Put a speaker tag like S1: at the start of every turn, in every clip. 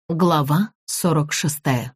S1: Глава 46.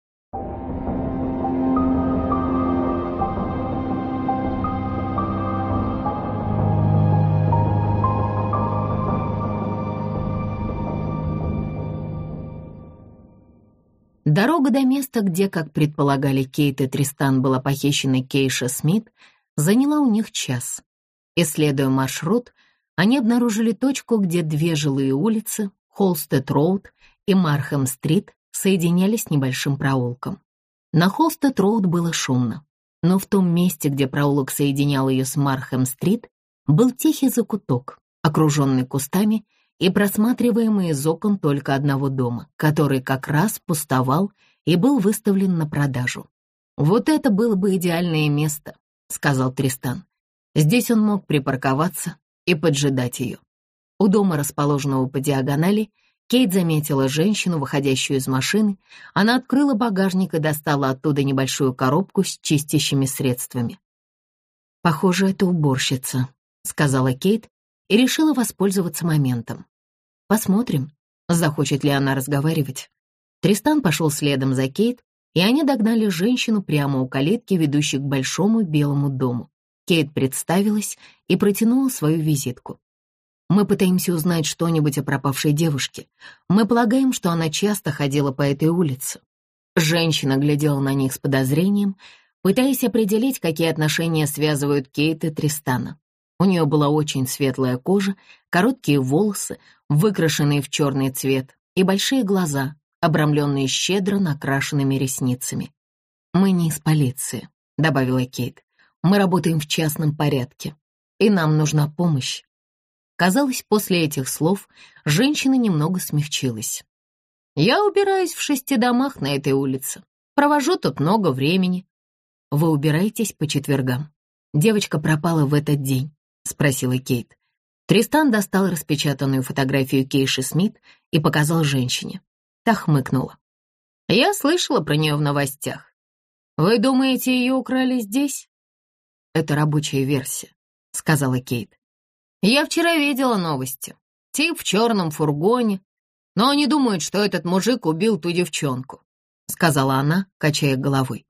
S1: Дорога до места, где, как предполагали Кейт и Тристан, была похищена Кейша Смит, заняла у них час. Исследуя маршрут, они обнаружили точку, где две жилые улицы, Холстед-Роуд и Мархэм-Стрит, соединялись небольшим проулком. На Холстед-Роуд было шумно, но в том месте, где проулок соединял ее с Мархэм-Стрит, был тихий закуток, окруженный кустами и просматриваемый из окон только одного дома, который как раз пустовал и был выставлен на продажу. «Вот это было бы идеальное место», — сказал Тристан. Здесь он мог припарковаться и поджидать ее. У дома, расположенного по диагонали, Кейт заметила женщину, выходящую из машины. Она открыла багажник и достала оттуда небольшую коробку с чистящими средствами. «Похоже, это уборщица», — сказала Кейт и решила воспользоваться моментом. «Посмотрим, захочет ли она разговаривать». Тристан пошел следом за Кейт, и они догнали женщину прямо у калитки, ведущей к большому белому дому. Кейт представилась и протянула свою визитку. «Мы пытаемся узнать что-нибудь о пропавшей девушке. Мы полагаем, что она часто ходила по этой улице». Женщина глядела на них с подозрением, пытаясь определить, какие отношения связывают Кейт и Тристана. У нее была очень светлая кожа, короткие волосы, выкрашенные в черный цвет, и большие глаза, обрамленные щедро накрашенными ресницами. «Мы не из полиции», — добавила Кейт. «Мы работаем в частном порядке, и нам нужна помощь». Казалось, после этих слов женщина немного смягчилась. «Я убираюсь в 6 домах на этой улице. Провожу тут много времени». «Вы убираетесь по четвергам? Девочка пропала в этот день?» — спросила Кейт. Тристан достал распечатанную фотографию Кейши Смит и показал женщине. Та хмыкнула. «Я слышала про нее в новостях. Вы думаете, ее украли здесь?» «Это рабочая версия», — сказала Кейт. «Я вчера видела новости. Тип в черном фургоне. Но они думают, что этот мужик убил ту девчонку», — сказала она, качая головой.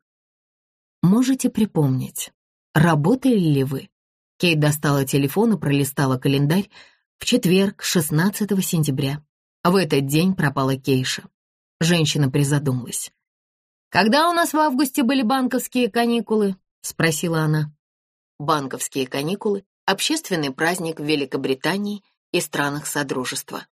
S1: «Можете припомнить, работали ли вы?» Кейт достала телефон и пролистала календарь. В четверг, 16 сентября. В этот день пропала Кейша. Женщина призадумалась. «Когда у нас в августе были банковские каникулы?» — спросила она. Банковские каникулы — общественный праздник в Великобритании и странах Содружества.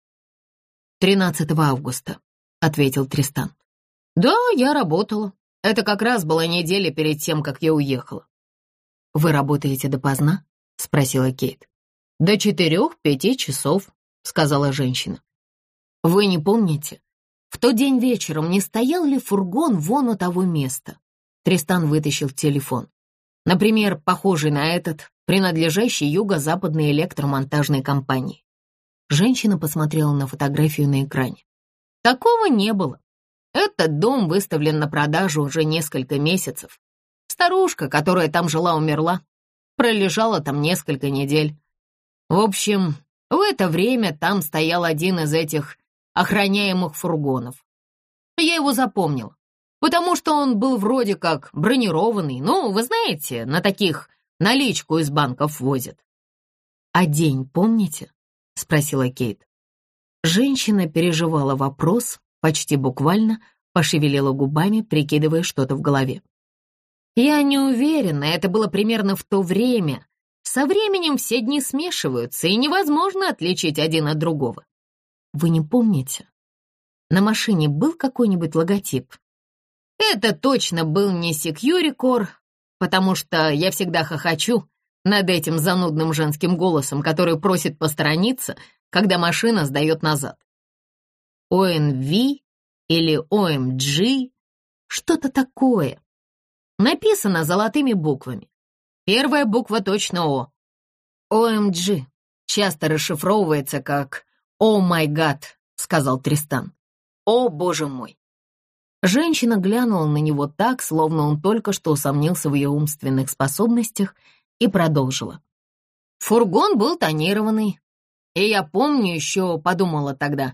S1: 13 августа, ответил Тристан. Да, я работала. Это как раз была неделя перед тем, как я уехала. Вы работаете допоздна? Спросила Кейт. До 4-5 часов, сказала женщина. Вы не помните, в тот день вечером не стоял ли фургон вон у того места? Тристан вытащил телефон. Например, похожий на этот, принадлежащий юго-западной электромонтажной компании. Женщина посмотрела на фотографию на экране. Такого не было. Этот дом выставлен на продажу уже несколько месяцев. Старушка, которая там жила, умерла. Пролежала там несколько недель. В общем, в это время там стоял один из этих охраняемых фургонов. Я его запомнила, потому что он был вроде как бронированный. Ну, вы знаете, на таких наличку из банков возят. «А день помните?» — спросила Кейт. Женщина переживала вопрос, почти буквально пошевелила губами, прикидывая что-то в голове. «Я не уверена, это было примерно в то время. Со временем все дни смешиваются, и невозможно отличить один от другого». «Вы не помните? На машине был какой-нибудь логотип?» «Это точно был не Securicor, потому что я всегда хохочу над этим занудным женским голосом, который просит посторониться, когда машина сдает назад. ОНВ или ОМГ, что-то такое. Написано золотыми буквами. Первая буква точно О. ОМГ часто расшифровывается как «О май гад», — сказал Тристан. «О, боже мой». Женщина глянула на него так, словно он только что усомнился в ее умственных способностях, и продолжила. Фургон был тонированный, и я помню еще, подумала тогда,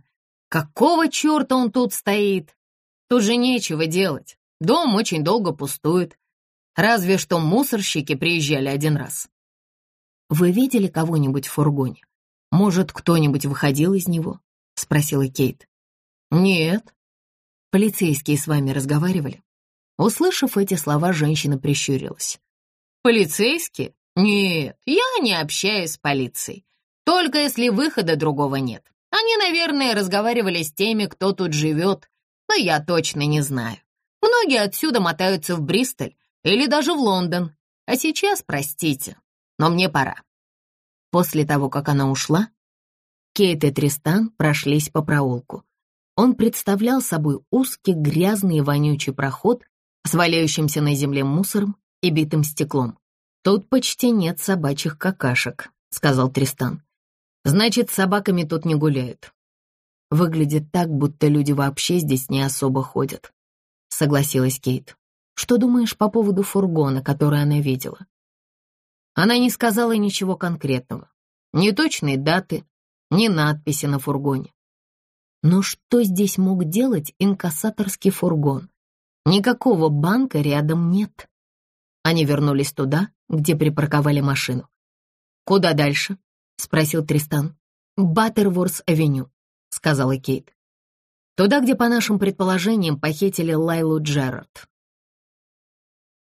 S1: Какого черта он тут стоит? Тут же нечего делать. Дом очень долго пустует. Разве что мусорщики приезжали один раз. Вы видели кого-нибудь в фургоне? Может, кто-нибудь выходил из него? Спросила Кейт. Нет. Полицейские с вами разговаривали? Услышав эти слова, женщина прищурилась. Полицейские? Нет, я не общаюсь с полицией. Только если выхода другого нет. Они, наверное, разговаривали с теми, кто тут живет, но я точно не знаю. Многие отсюда мотаются в Бристоль или даже в Лондон. А сейчас, простите, но мне пора. После того, как она ушла, Кейт и Тристан прошлись по проулку. Он представлял собой узкий, грязный и вонючий проход с валяющимся на земле мусором и битым стеклом. «Тут почти нет собачьих какашек», — сказал Тристан. «Значит, с собаками тут не гуляют. Выглядит так, будто люди вообще здесь не особо ходят», — согласилась Кейт. «Что думаешь по поводу фургона, который она видела?» Она не сказала ничего конкретного. Ни точной даты, ни надписи на фургоне. Но что здесь мог делать инкассаторский фургон? Никакого банка рядом нет. Они вернулись туда, где припарковали машину. «Куда дальше?» — спросил Тристан. «Баттерворс-авеню», — сказала Кейт. «Туда, где, по нашим предположениям, похитили Лайлу Джерард.